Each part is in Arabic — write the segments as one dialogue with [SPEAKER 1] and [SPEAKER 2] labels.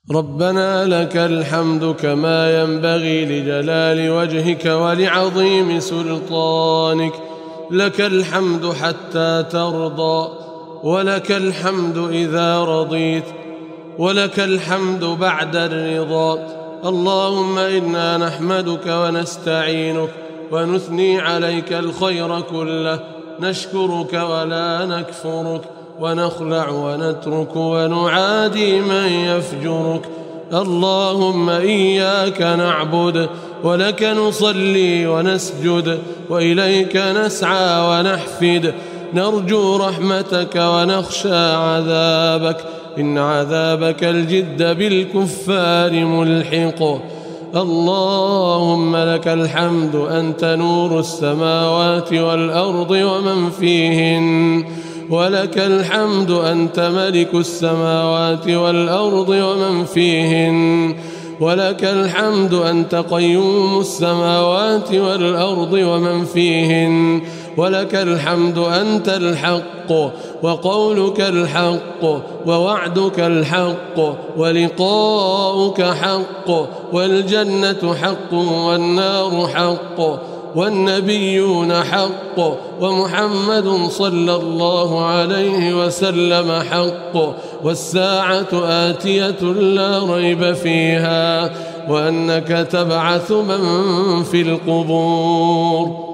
[SPEAKER 1] ربنا لك الحمد كما ينبغي لجلال وجهك ولعظيم سلطانك. لك الحمد حتى ترضى، ولك الحمد إذا رضيت، ولك الحمد بعد الرضا. اللهم إنا نحمدك ونستعينك ونثني عليك الخير كله، نشكرك ولا نكفرك، ونخلع ونترك ونعادي من يفجرك. اللهم إياك نعبد ولك نصلي ونسجد، وإليك نسعى ونحفد، نرجو رحمتك ونخشى عذابك، إن عذابك الجد بالكفار ملحق. اللهم لك الحمد أنت نور السماوات والأرض ومن فيهن، ولك الحمد أنت ملك السماوات والأرض ومن فيهن، ولك الحمد أنت قيوم السماوات والأرض ومن فيهن، ولك الحمد أنت الحق، وقولك الحق، ووعدك الحق، ولقاؤك حق، والجنة حق، والنار حق، والنبيون حق، ومحمد صلى الله عليه وسلم حق، والساعة آتية لا ريب فيها، وأنك تبعث من في القبور.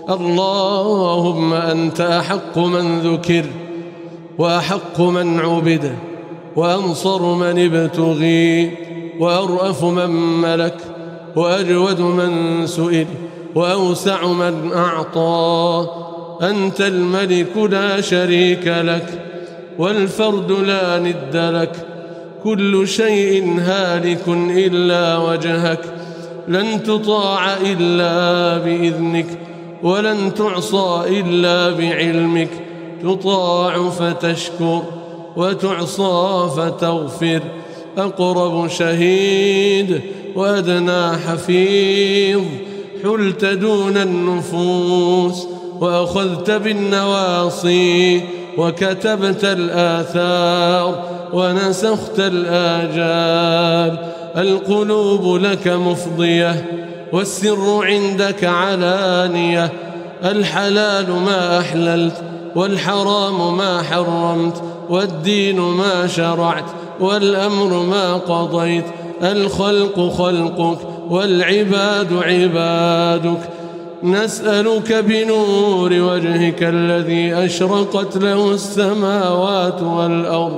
[SPEAKER 1] اللهم أنت أحق من ذكر، وأحق من عبد، وأنصر من ابتغي، وأرأف من ملك، وأجود من سئل، وأوسع من أعطى. أنت الملك لا شريك لك، والفرد لا ند لك، كل شيء هالك إلا وجهك، لن تطاع إلا بإذنك، ولن تعصى إلا بعلمك، تطاع فتشكر، وتعصى فتغفر، أقرب شهيد وأدنى حفيظ، حلت دون النفوس، وأخذت بالنواصي، وكتبت الآثار، ونسخت الآجال. القلوب لك مفضية، والسر عندك علانية، الحلال ما أحللت، والحرام ما حرمت، والدين ما شرعت، والأمر ما قضيت، الخلق خلقك، والعباد عبادك. نسألك بنور وجهك الذي أشرقت له السماوات والأرض،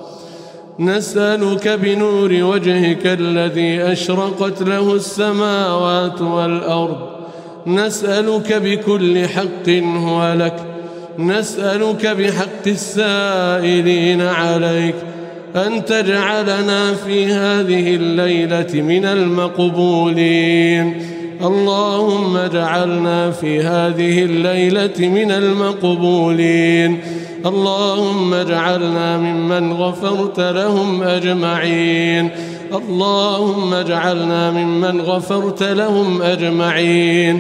[SPEAKER 1] نسألك بنور وجهك الذي أشرقت له السماوات والأرض، نسألك بكل حق هو لك، نسألك بحق السائلين عليك أن تجعلنا في هذه الليلة من المقبولين. اللهم اجعلنا في هذه الليلة من المقبولين. اللهم اجعلنا ممن غفرت لهم أجمعين. اللهم اجعلنا ممن غفرت لهم أجمعين.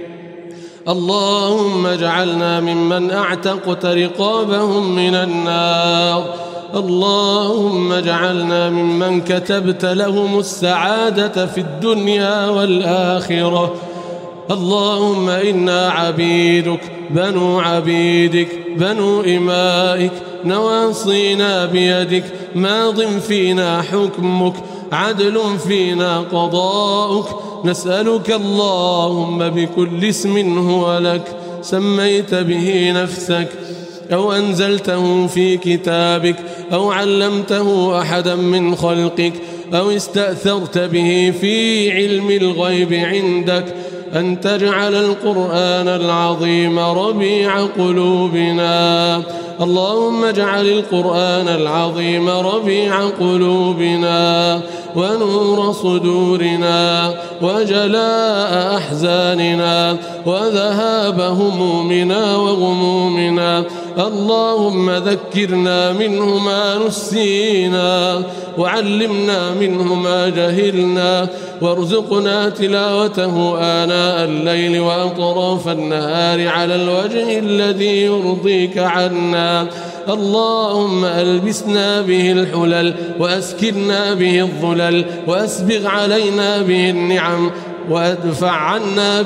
[SPEAKER 1] اللهم اجعلنا ممن أعتقت رقابهم من النار. اللهم اجعلنا ممن كتبت لهم السعادة في الدنيا والآخرة. اللهم إنا عبيدك بنو عبيدك بنو إمائك، نواصينا بيدك، ماض فينا حكمك، عدل فينا قضاؤك. نسألك اللهم بكل اسم هو لك سميت به نفسك، أو أنزلته في كتابك، أو علمته أحدا من خلقك، أو استأثرت به في علم الغيب عندك، أن تجعل القرآن العظيم ربيع قلوبنا. اللهم اجعل القرآن العظيم ربيع قلوبنا، ونور صدورنا، وجلاء أحزاننا، وذهاب همومنا وغمومنا. اللهم ذكرنا منه ما نسينا، وعلمنا منه ما جهلنا، وارزقنا تلاوته آناء الليل وأطراف النهار على الوجه الذي يرضيك عنا. اللهم ألبسنا به الحلل وأسكننا به الظلل وأسبغ علينا به النعم وادفع عنا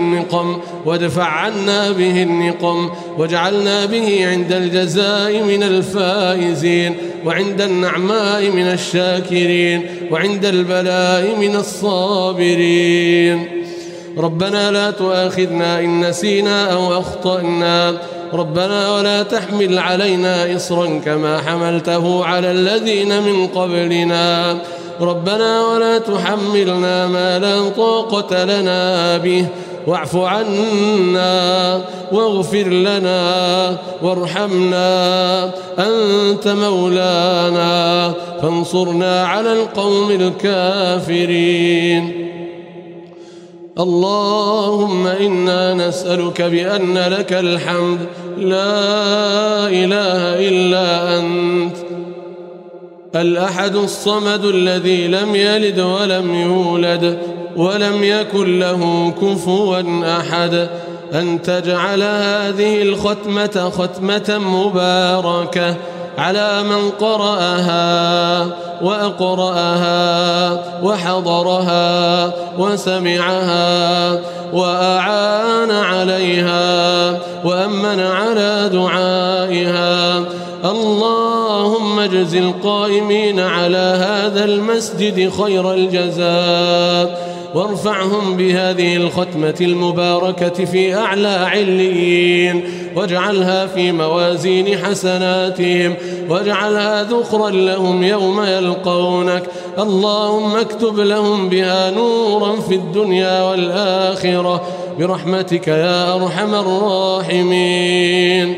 [SPEAKER 1] به النقم واجعلنا به عند الجزاء من الفائزين وعند النعماء من الشاكرين وعند البلاء من الصابرين. ربنا لا تؤاخذنا إن نسينا أو أخطأنا ربنا ولا تحمل علينا إصرا كما حملته على الذين من قبلنا ربنا ولا تحملنا ما لا طاقة لنا به واعف عنا واغفر لنا وارحمنا أنت مولانا فانصرنا على القوم الكافرين. اللهم إنا نسألك بأن لك الحمد لا إله إلا أنت الأحد الصمد الذي لم يلد ولم يولد ولم يكن له كفوا أحد أن تجعل هذه الختمة ختمة مباركة على من قرأها وأقرأها وحضرها وسمعها وأعان عليها وأمن على دعائها. اللهم اجز القائمين على هذا المسجد خير الجزاء وارفعهم بهذه الختمة المباركة في أعلى عليين واجعلها في موازين حسناتهم واجعلها ذخرا لهم يوم يلقونك. اللهم اكتب لهم بها نورا في الدنيا والآخرة برحمتك يا أرحم الراحمين.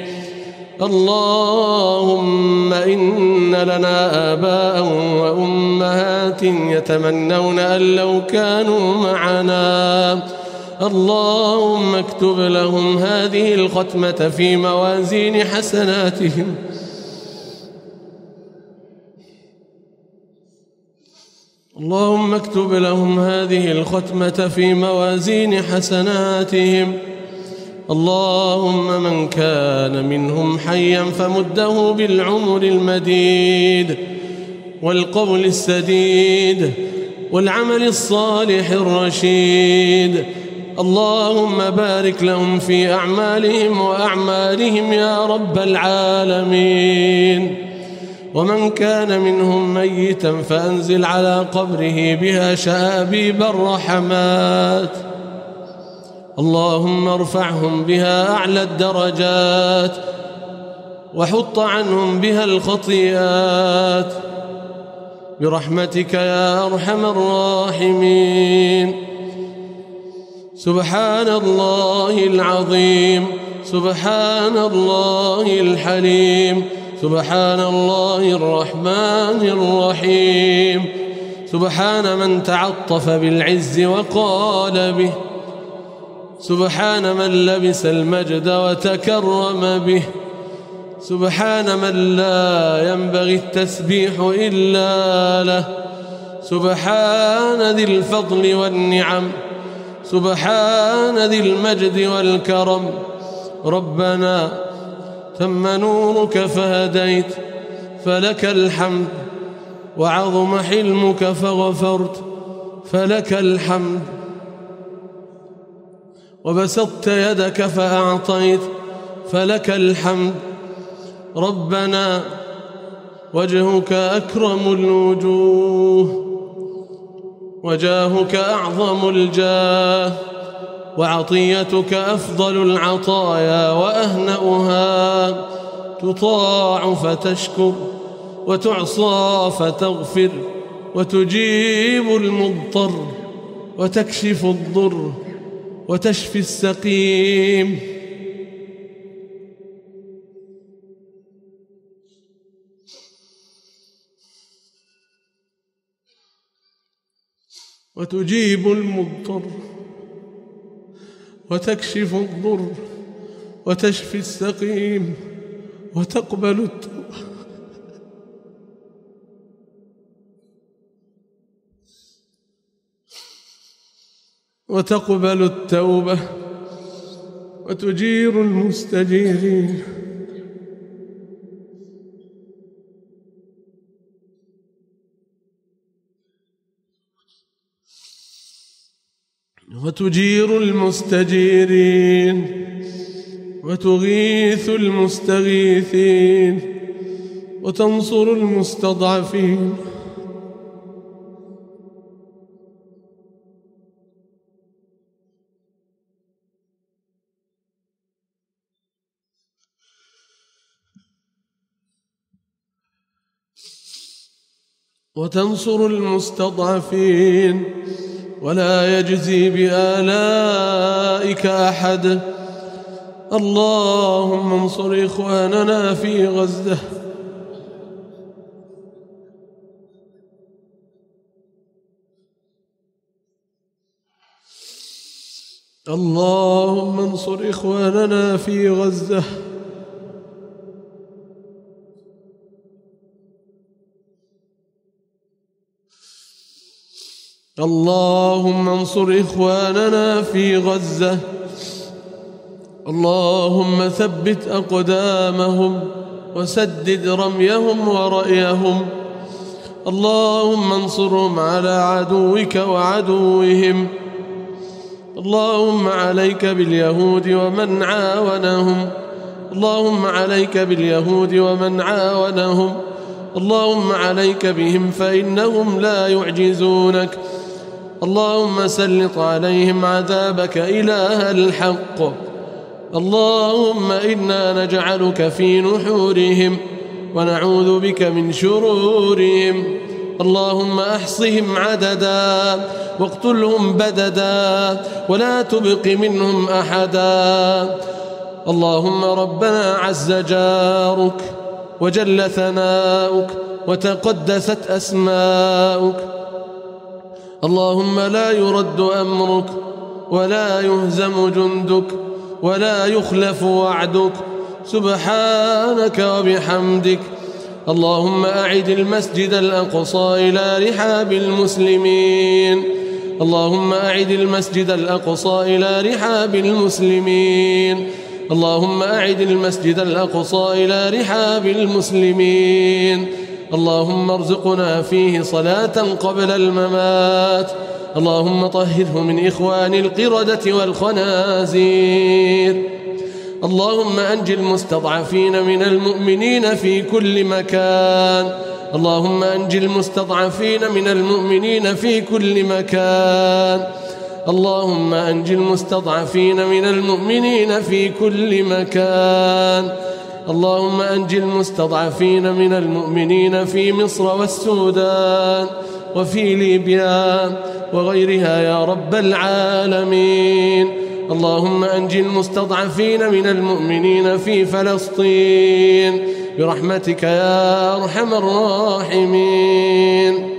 [SPEAKER 1] اللهم إن لنا آباء وأمهات يتمنون أن لو كانوا معنا اللهم اكتب لهم هذه الختمة في موازين حسناتهم اللهم اكتب لهم هذه الختمة في موازين حسناتهم. اللهم من كان منهم حيا فمده بالعمر المديد والقول السديد والعمل الصالح الرشيد. اللهم بارك لهم في أعمالهم وأعمالهم يا رب العالمين. ومن كان منهم ميتا فأنزل على قبره بها شآبيب الرحمات. اللهم ارفعهم بها أعلى الدرجات وحط عنهم بها الخطيئات برحمتك يا أرحم الراحمين. سبحان الله العظيم سبحان الله الحليم سبحان الله الرحمن الرحيم. سبحان من تعطف بالعز وقال به سبحان من لبس المجد وتكرم به سبحان من لا ينبغي التسبيح إلا له سبحان ذي الفضل والنعم سبحان ذي المجد والكرم. ربنا تم نورك فهديت فلك الحمد وعظم حلمك فغفرت فلك الحمد وبسطت يدك فأعطيت فلك الحمد. ربنا وجهك أكرم الوجوه وجاهك أعظم الجاه وعطيتك أفضل العطايا وأهنأها. تطاع فتشكر وتعصى فتغفر وتجيب المضطر وتكشف الضر وتشفي السقيم. وتجيب المضطر وتكشف الضر وتشفي السقيم وتقبل التوبة وتجير المستجيرين وتجير المستجيرين وتغيث المستغيثين وتنصر المستضعفين ولا يجزي بآلائك أحد. اللهم انصر إخواننا في غزة. اللهم انصر إخواننا في غزة. اللهم انصر إخواننا في غزة. اللهم ثبت أقدامهم وسدد رميهم ورأيهم. اللهم انصرهم على عدوك وعدوهم. اللهم عليك باليهود ومن عاونهم. اللهم عليك باليهود ومن عاونهم. اللهم عليك بهم فإنهم لا يعجزونك. اللهم سلط عليهم عذابك إله الحق. اللهم إنا نجعلك في نحورهم ونعوذ بك من شرورهم. اللهم أحصهم عددا واقتلهم بددا ولا تبق منهم أحدا. اللهم ربنا عز جارك وجل ثناؤك وتقدست أسماؤك. اللهم لا يرد أمرك ولا يهزم جندك ولا يخلف وعدك. سبحانك وبحمدك. اللهم أعد المسجد الأقصى إلى رحاب المسلمين. اللهم أعد المسجد الأقصى إلى رحاب المسلمين. اللهم أعد المسجد الأقصى إلى رحاب المسلمين. اللهم ارزقنا فيه صلاة قبل الممات. اللهم طهره من إخوان القردة والخنازير. اللهم أنج المستضعفين من المؤمنين في كل مكان. اللهم أنج المستضعفين من المؤمنين في كل مكان. اللهم أنج المستضعفين من المؤمنين في كل مكان. اللهم أنج المستضعفين من المؤمنين في مصر والسودان وفي ليبيا وغيرها يا رب العالمين. اللهم أنج المستضعفين من المؤمنين في فلسطين برحمتك يا أرحم الراحمين.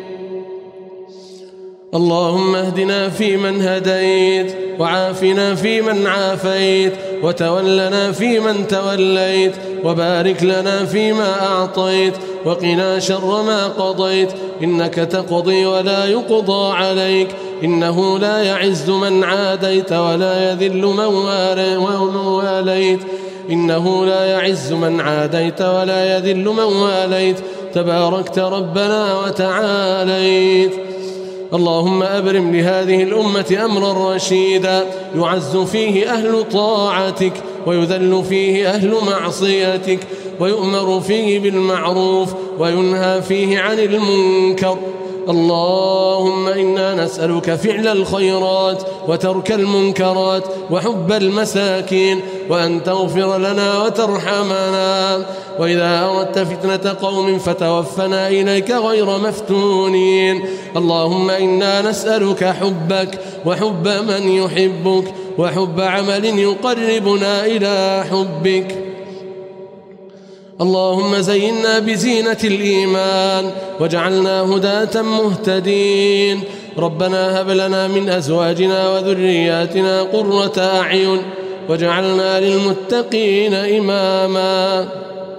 [SPEAKER 1] اللهم اهدنا فيمن هديت وعافنا فيمن عافيت وتولنا فيمن توليت وبارك لنا فيما أعطيت وقنا شر ما قضيت. إنك تقضي ولا يقضى عليك. إنه لا يعز من عاديت ولا يذل من واليت. إنه لا يعز من عاديت ولا يذل من واليت. تباركت ربنا وتعاليت. اللهم أبرم لهذه الأمة أمرا رشيدا يعز فيه أهل طاعتك ويذل فيه أهل معصيتك ويؤمر فيه بالمعروف وينهى فيه عن المنكر. اللهم إنا نسألك فعل الخيرات وترك المنكرات وحب المساكين وأن تغفر لنا وترحمنا. وإذا أردت فتنة قوم فتوفنا إليك غير مفتونين. اللهم إنا نسألك حبك وحب من يحبك وحب عمل يقربنا إلى حبك. اللهم زينا بزينة الإيمان واجعلنا هداة مهتدين. ربنا هب لنا من أزواجنا وذرياتنا قرة أعين واجعلنا للمتقين إماما.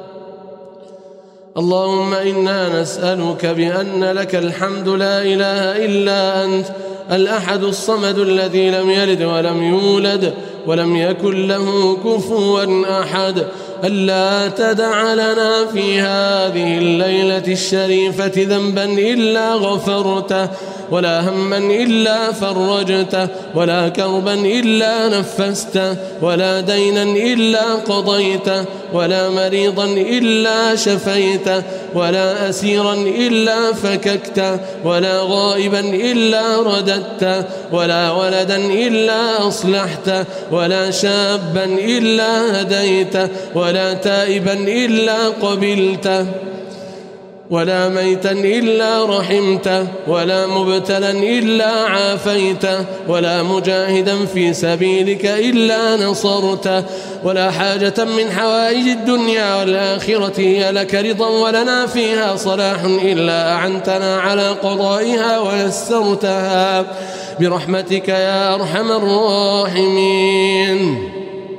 [SPEAKER 1] اللهم إنا نسألك بأن لك الحمد لا إله إلا أنت الأحد الصمد الذي لم يلد ولم يولد ولم يكن له كفوا أحد. ألا تدع لنا في هذه الليلة الشريفة ذنبا إلا غفرته، ولا هما إلا فرجته، ولا كربا إلا نفسته، ولا دينا إلا قضيته، ولا مريضا إلا شفيته، ولا أسيرا إلا فككته، ولا غائبا إلا رددته، ولا ولدا إلا أصلحته، ولا شابا إلا هديته، ولا تائبا إلا قبلته، ولا ميتا إلا رحمته، ولا مبتلا إلا عافيته، ولا مجاهدا في سبيلك إلا نصرته، ولا حاجة من حوائج الدنيا والآخرة هي لك رضا ولنا فيها صلاح إلا أعنتنا على قضائها ويسرتها برحمتك يا أرحم الراحمين.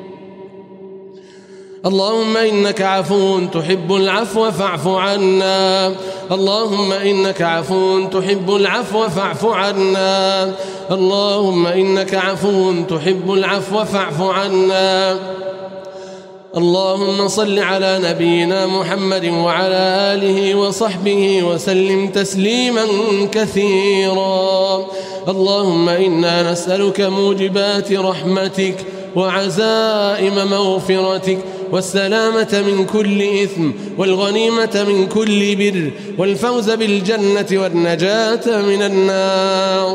[SPEAKER 1] اللهم إنك عفو تحب العفو فاعف عنا، اللهم إنك عفو تحب العفو فاعف عنا، اللهم إنك عفو تحب العفو فاعف عنا. اللهم صل على نبينا محمد وعلى آله وصحبه وسلم تسليما كثيرا. اللهم إنا نسألك موجبات رحمتك وعزائم مغفرتك والسلامة من كل إثم والغنيمة من كل بر والفوز بالجنة والنجاة من النار.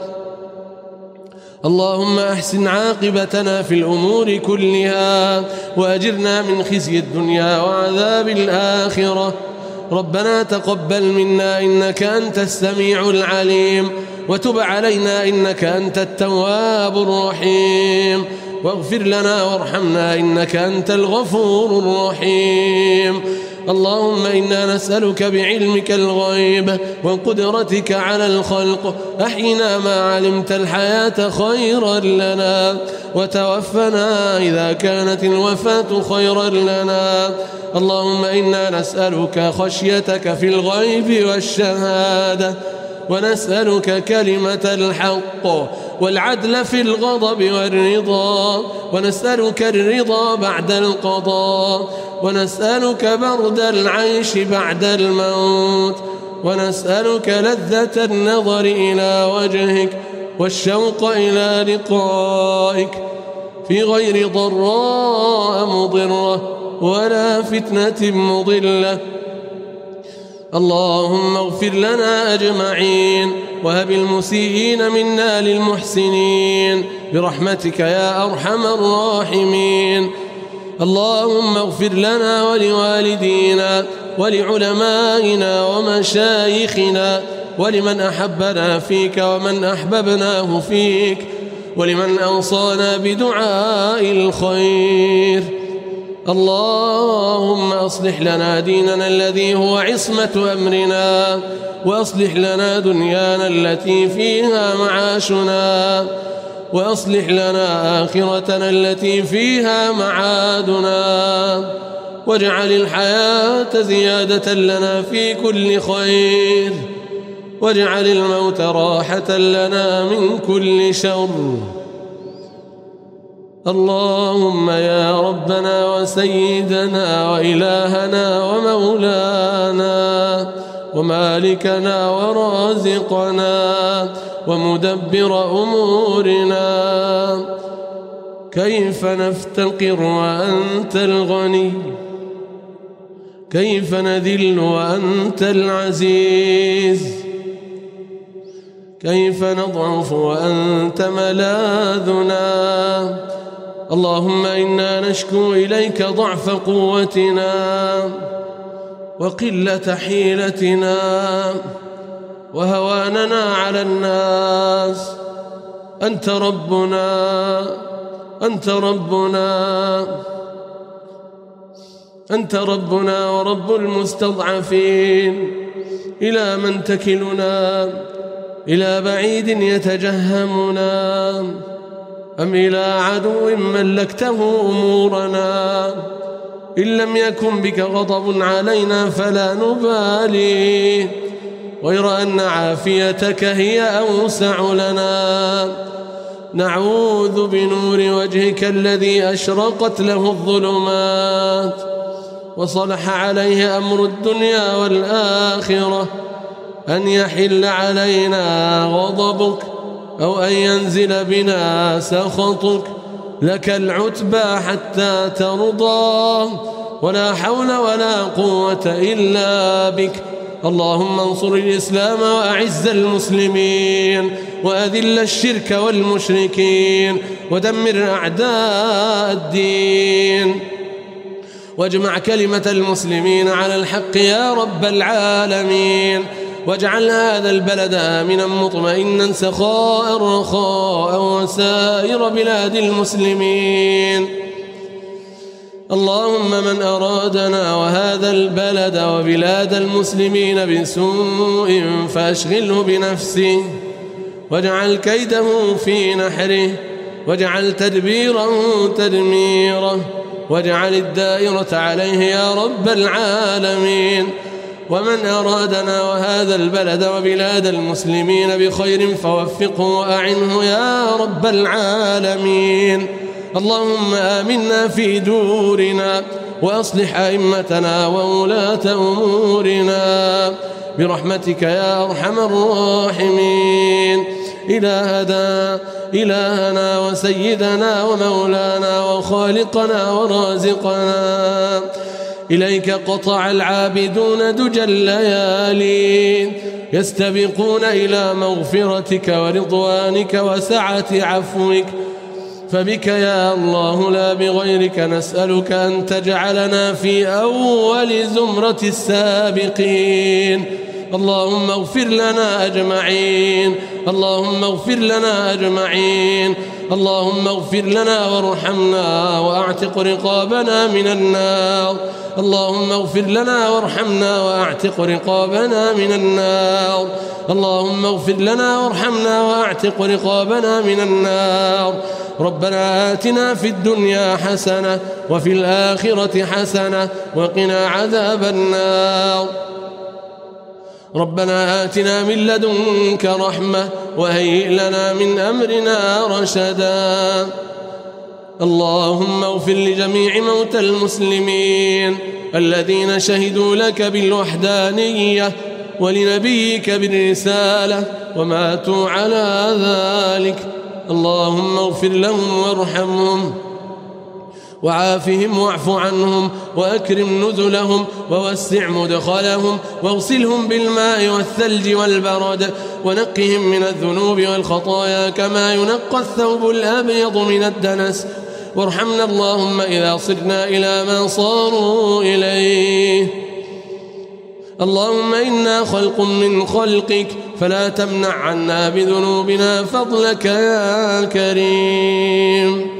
[SPEAKER 1] اللهم أحسن عاقبتنا في الأمور كلها وأجرنا من خزي الدنيا وعذاب الآخرة. ربنا تقبل منا إنك أنت السميع العليم، وتب علينا إنك أنت التواب الرحيم، واغفر لنا وارحمنا إنك أنت الغفور الرحيم. اللهم إنا نسألك بعلمك الغيب وقدرتك على الخلق أحينا ما علمت الحياة خيرا لنا، وتوفنا إذا كانت الوفاة خيرا لنا. اللهم إنا نسألك خشيتك في الغيب والشهادة، ونسألك كلمة الحق والعدل في الغضب والرضا، ونسألك الرضا بعد القضاء، ونسألك برد العيش بعد الموت، ونسألك لذة النظر إلى وجهك والشوق إلى لقائك في غير ضراء مضرة ولا فتنة مضلة. اللهم اغفر لنا أجمعين وهب المسيئين منا للمحسنين برحمتك يا أرحم الراحمين. اللهم اغفر لنا ولوالدينا ولعلمائنا ومشايخنا ولمن أحبنا فيك ومن أحببناه فيك ولمن أوصانا بدعاء الخير. اللهم أصلح لنا ديننا الذي هو عصمة أمرنا، وأصلح لنا دنيانا التي فيها معاشنا، وأصلح لنا آخرتنا التي فيها معادنا، واجعل الحياة زيادة لنا في كل خير، واجعل الموت راحة لنا من كل شر. اللهم يا ربنا وسيدنا وإلهنا ومولانا ومالكنا ورازقنا ومدبر أمورنا، كيف نفتقر وأنت الغني، كيف نذل وأنت العزيز، كيف نضعف وأنت ملاذنا. اللهم إنا نشكو إليك ضعف قوتنا وقلة حيلتنا وهواننا على الناس. أنت ربنا، أنت ربنا، أنت ربنا ورب المستضعفين. إلى من تكلنا؟ إلى بعيد يتجهمنا أم إلى عدو ملكته أمورنا؟ إن لم يكن بك غضب علينا فلا نبالي، غير أن عافيتك هي أوسع لنا. نعوذ بنور وجهك الذي أشرقت له الظلمات وصلح عليه أمر الدنيا والآخرة أن يحل علينا غضبك أو أن ينزل بنا سخطك، لك العتبى حتى ترضى، ولا حول ولا قوة إلا بك. اللهم انصر الإسلام وأعز المسلمين، وأذل الشرك والمشركين، ودمر أعداء الدين، واجمع كلمة المسلمين على الحق يا رب العالمين، واجعل هذا البلد آمنا مطمئنا سخاء رخاء وسائر بلاد المسلمين. اللهم من أرادنا وهذا البلد وبلاد المسلمين بسوء فأشغله بنفسه، واجعل كيده في نحره، واجعل تدبيره تدميره، واجعل الدائرة عليه يا رب العالمين. ومن أرادنا وهذا البلد وبلاد المسلمين بخير فوفقه وأعنه يا رب العالمين. اللهم آمنا في دورنا، وأصلح أئمتنا وولاة أمورنا برحمتك يا أرحم الراحمين. إلهنا وسيدنا ومولانا وخالقنا ورازقنا، إليك قطع العابدون دجى الليالي يستبقون إلى مغفرتك ورضوانك وسعة عفوك، فبك يا الله لا بغيرك نسألك أن تجعلنا في أول زمرة السابقين. اللهم اغفر لنا أجمعين، اللهم اغفر لنا أجمعين، اللهم اغفر لنا وارحمنا وأعتق رقابنا من النار، اللهم اغفر لنا وارحمنا وأعتق رقابنا من النار، اللهم اغفر لنا وارحمنا وأعتق رقابنا من النار. ربنا آتنا في الدنيا حسنة وفي الآخرة حسنة وقنا عذاب النار. ربنا آتنا من لدنك رحمة وهيئ لنا من أمرنا رشدا. اللهم اغفر لجميع موتى المسلمين الذين شهدوا لك بالوحدانية ولنبيك بالرسالة وماتوا على ذلك. اللهم اغفر لهم وارحمهم وعافهم واعف عنهم وأكرم نزلهم ووسع مدخلهم واغسلهم بالماء والثلج والبرد ونقهم من الذنوب والخطايا كما ينقى الثوب الأبيض من الدنس. وارحمنا اللهم إذا صرنا إلى ما صاروا إليه. اللهم إنا خلق من خلقك فلا تمنع عنا بذنوبنا فضلك يا كريم.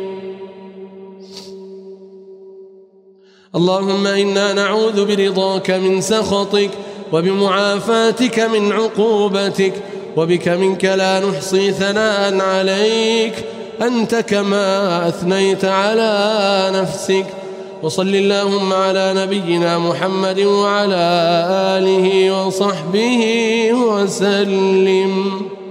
[SPEAKER 1] اللهم إنا نعوذ برضاك من سخطك وبمعافاتك من عقوبتك، وبك منك لا نحصي ثناء عليك أنت كما أثنيت على نفسك. وصل اللهم على نبينا محمد وعلى آله وصحبه وسلم.